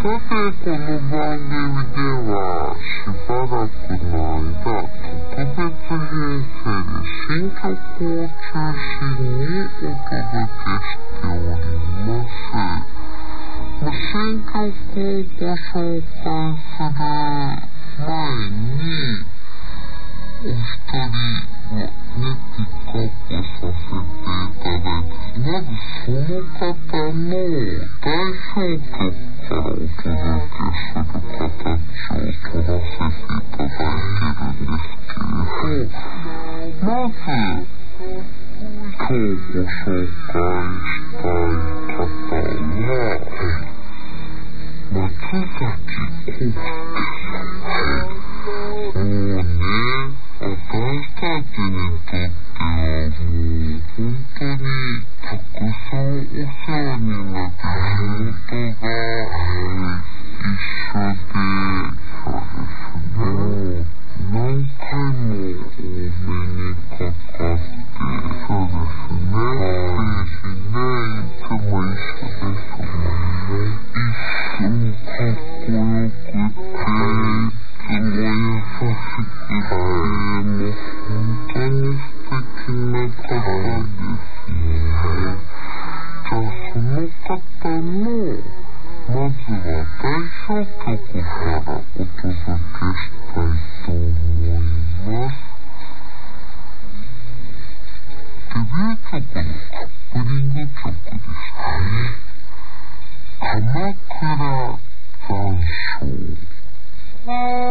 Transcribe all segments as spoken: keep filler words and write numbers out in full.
さて、この番組ではしばらくの間、特別編成で新曲を中心にお届けしております。新曲をご紹介する前に、お一人をね、ピックアップさせていただいて、まずその方の代表曲からお届けする形を取らせていただいてるんですけれど、まず今日ご紹介したい方は松崎幸です。もうね、私たちにとってはもう本当にたくさんお世話になって仕事が一緒で、そうですね、何回もお目にかかって、そうですね、はいしね、いつも一緒ですもんね。一緒かっこよくて、すごい優しくて、もう本当に素敵な方ですね。じゃあその方の、まずは代表曲からお届けしたいと思います。デビュー曲のカップリング曲ですね。鎌倉残暑。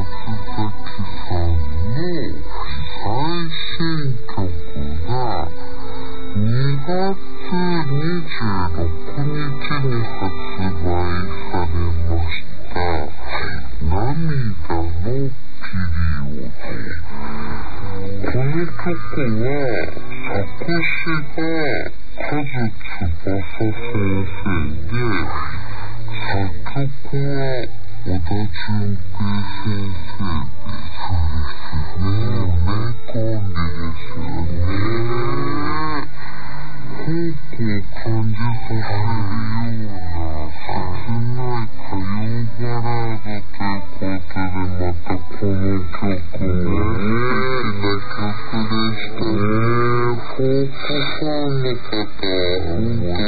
さんの最新曲がにがつにじゅうろくにちに発売されました涙のピリオド。この曲は作詞がカズ翼先生で、作曲は小田純平先生ですね。名コンビですよね。香港感じさせるような切ない歌謡バラードということで、またこの曲も素敵な曲でしたね。フォークファンの方は本当にぜ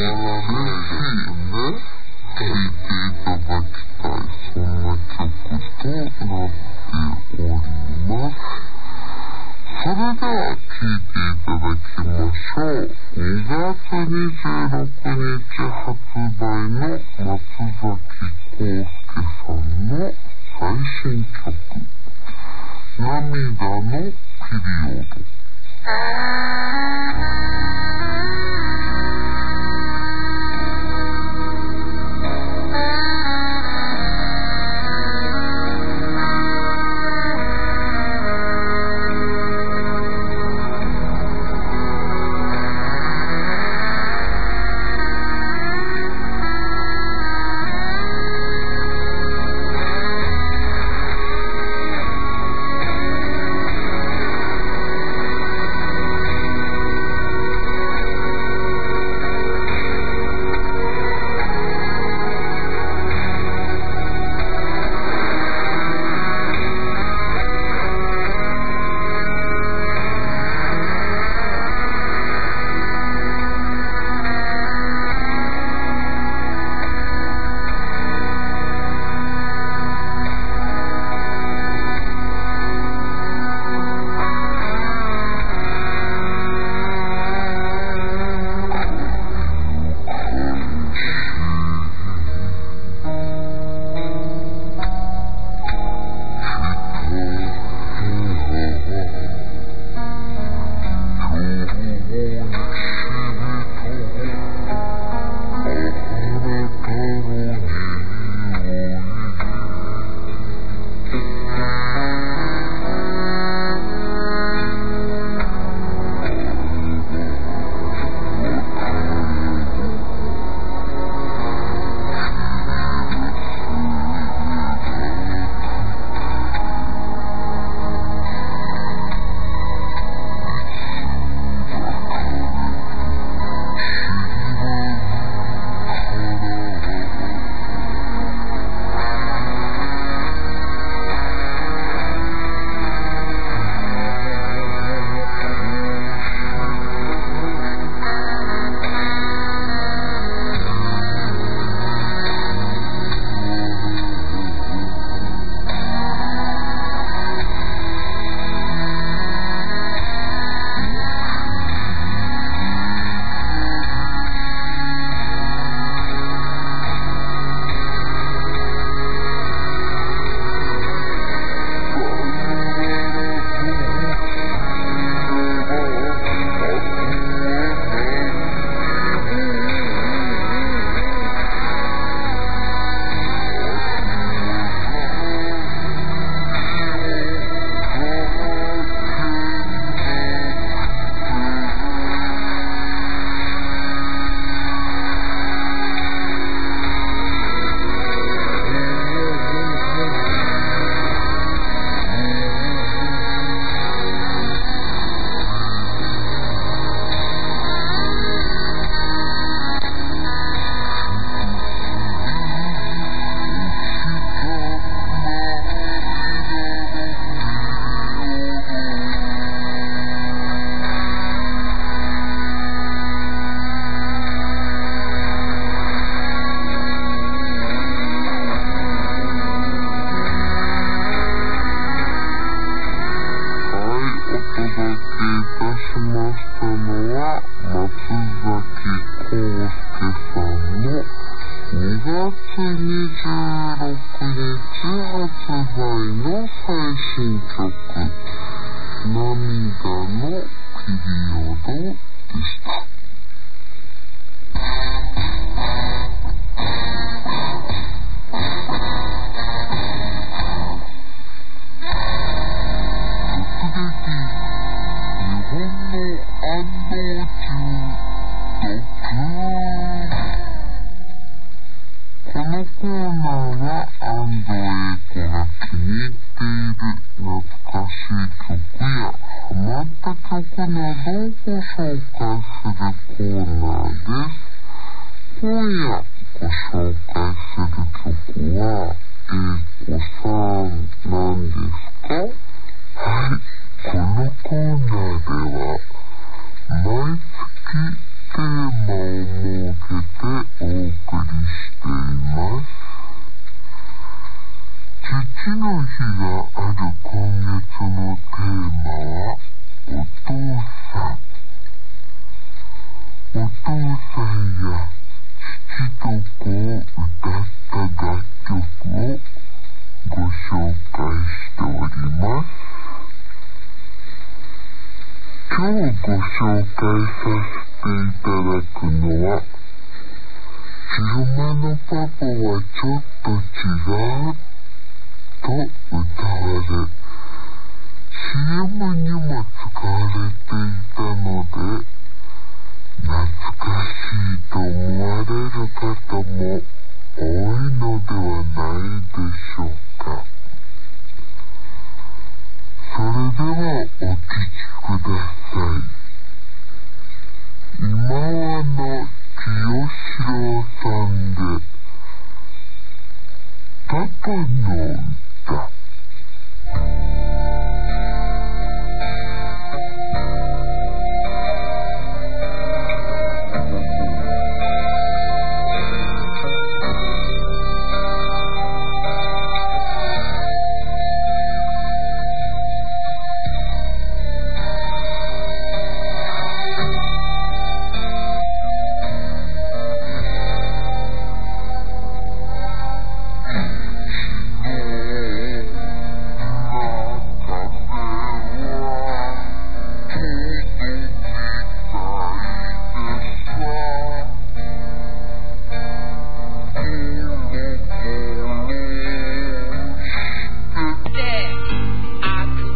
ひ聴いていただきたい、そんな曲となっております。それでは聴いていただきましょう。にがつにじゅうろくにち発売の松崎康介さんの最新曲、涙のピリオド。 の最新曲涙のピリオドでした。このコーナーは安藤英子が気に入っている懐かしい曲やハマった曲などをご紹介するコーナーです。今夜ご紹介する曲は英子さん何ですか？はい、このコーナーでは毎月テーマを設けてお送りしています。父の日がある今月のテーマはお父さん。お父さんや父と子を歌った楽曲をご紹介しております。今日ご紹介させていただくのは昼間のパパはちょっと違うと歌われ シーエム にも使われていたので懐かしいと思われる方も多いのではないでしょうか。それではお聴きください。